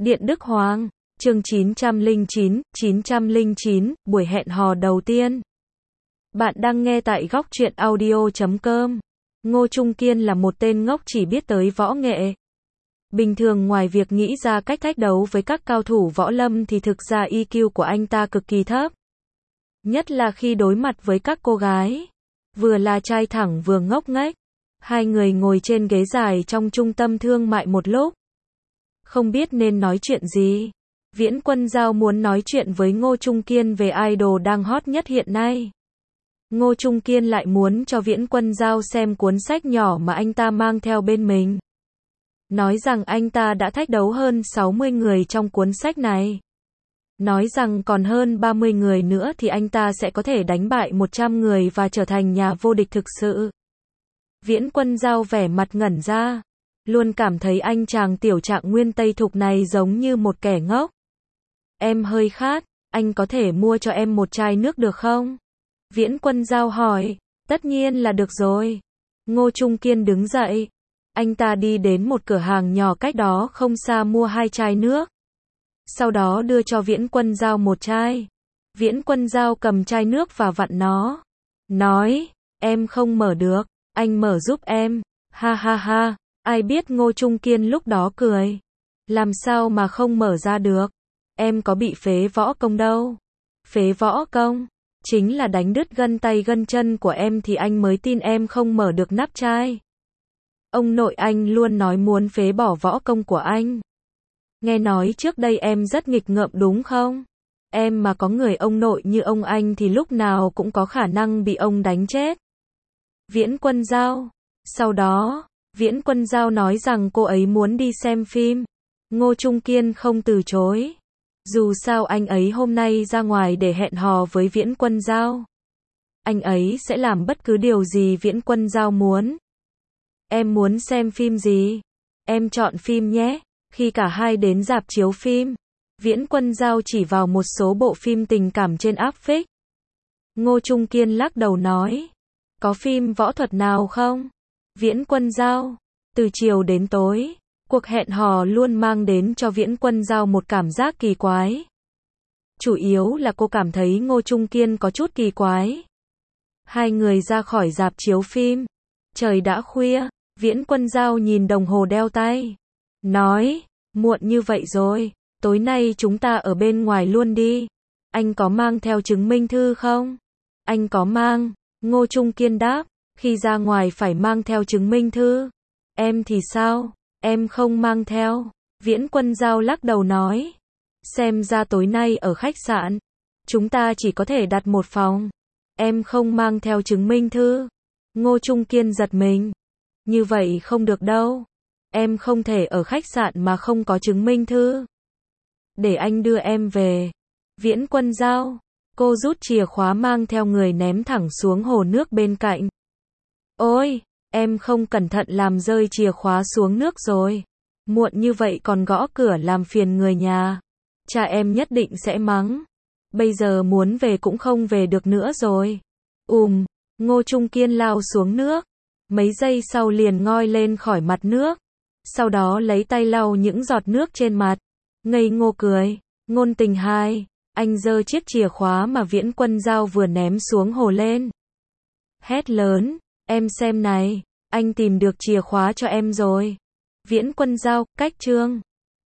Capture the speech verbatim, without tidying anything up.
Điện Đức Hoàng, chương chín trăm lẻ chín, chín trăm lẻ chín, buổi hẹn hò đầu tiên. Bạn đang nghe tại góc truyện audio chấm com. Ngô Trung Kiên là một tên ngốc chỉ biết tới võ nghệ. Bình thường ngoài việc nghĩ ra cách thách đấu với các cao thủ võ lâm thì thực ra i kiu của anh ta cực kỳ thấp. Nhất là khi đối mặt với các cô gái. Vừa là trai thẳng vừa ngốc nghếch. Hai người ngồi trên ghế dài trong trung tâm thương mại một lúc. Không biết nên nói chuyện gì. Viễn Quân Giao muốn nói chuyện với Ngô Trung Kiên về idol đang hot nhất hiện nay. Ngô Trung Kiên lại muốn cho Viễn Quân Giao xem cuốn sách nhỏ mà anh ta mang theo bên mình. Nói rằng anh ta đã thách đấu hơn sáu mươi người trong cuốn sách này. Nói rằng còn hơn ba mươi người nữa thì anh ta sẽ có thể đánh bại một trăm người và trở thành nhà vô địch thực sự. Viễn Quân Giao vẻ mặt ngẩn ra. Luôn cảm thấy anh chàng tiểu trạng nguyên Tây Thục này giống như một kẻ ngốc. Em hơi khát, anh có thể mua cho em một chai nước được không? Viễn Quân Giao hỏi. Tất nhiên là được rồi. Ngô Trung Kiên đứng dậy. Anh ta đi đến một cửa hàng nhỏ cách đó không xa mua hai chai nước. Sau đó đưa cho Viễn Quân Giao một chai. Viễn Quân Giao cầm chai nước và vặn nó. Nói, em không mở được, anh mở giúp em. Ha ha ha. Ai biết Ngô Trung Kiên lúc đó cười. Làm sao mà không mở ra được? Em có bị phế võ công đâu. Phế võ công? Chính là đánh đứt gân tay gân chân của em thì anh mới tin em không mở được nắp chai. Ông nội anh luôn nói muốn phế bỏ võ công của anh. Nghe nói trước đây em rất nghịch ngợm đúng không? Em mà có người ông nội như ông anh thì lúc nào cũng có khả năng bị ông đánh chết. Viễn Quân Giao. Sau đó, Viễn Quân Giao nói rằng cô ấy muốn đi xem phim. Ngô Trung Kiên không từ chối. Dù sao anh ấy hôm nay ra ngoài để hẹn hò với Viễn Quân Giao. Anh ấy sẽ làm bất cứ điều gì Viễn Quân Giao muốn. Em muốn xem phim gì? Em chọn phim nhé. Khi cả hai đến rạp chiếu phim, Viễn Quân Giao chỉ vào một số bộ phim tình cảm trên áp phích. Ngô Trung Kiên lắc đầu nói. Có phim võ thuật nào không? Viễn Quân Giao. Từ chiều đến tối, cuộc hẹn hò luôn mang đến cho Viễn Quân Giao một cảm giác kỳ quái. Chủ yếu là cô cảm thấy Ngô Trung Kiên có chút kỳ quái. Hai người ra khỏi rạp chiếu phim. Trời đã khuya, Viễn Quân Giao nhìn đồng hồ đeo tay. Nói, muộn như vậy rồi, tối nay chúng ta ở bên ngoài luôn đi. Anh có mang theo chứng minh thư không? Anh có mang, Ngô Trung Kiên đáp. Khi ra ngoài phải mang theo chứng minh thư. Em thì sao? Em không mang theo. Viễn Quân Giao lắc đầu nói. Xem ra tối nay ở khách sạn. Chúng ta chỉ có thể đặt một phòng. Em không mang theo chứng minh thư. Ngô Trung Kiên giật mình. Như vậy không được đâu. Em không thể ở khách sạn mà không có chứng minh thư. Để anh đưa em về. Viễn Quân Giao. Cô rút chìa khóa mang theo người ném thẳng xuống hồ nước bên cạnh. Ôi, em không cẩn thận làm rơi chìa khóa xuống nước rồi. Muộn như vậy còn gõ cửa làm phiền người nhà. Cha em nhất định sẽ mắng. Bây giờ muốn về cũng không về được nữa rồi. Ùm, Ngô Trung Kiên lao xuống nước. Mấy giây sau liền ngoi lên khỏi mặt nước. Sau đó lấy tay lau những giọt nước trên mặt. Ngây ngô cười. Ngôn tình hai. Anh giơ chiếc chìa khóa mà Viễn Quân Giao vừa ném xuống hồ lên. Hét lớn. Em xem này, anh tìm được chìa khóa cho em rồi. Viễn Quân Giao, cách chương.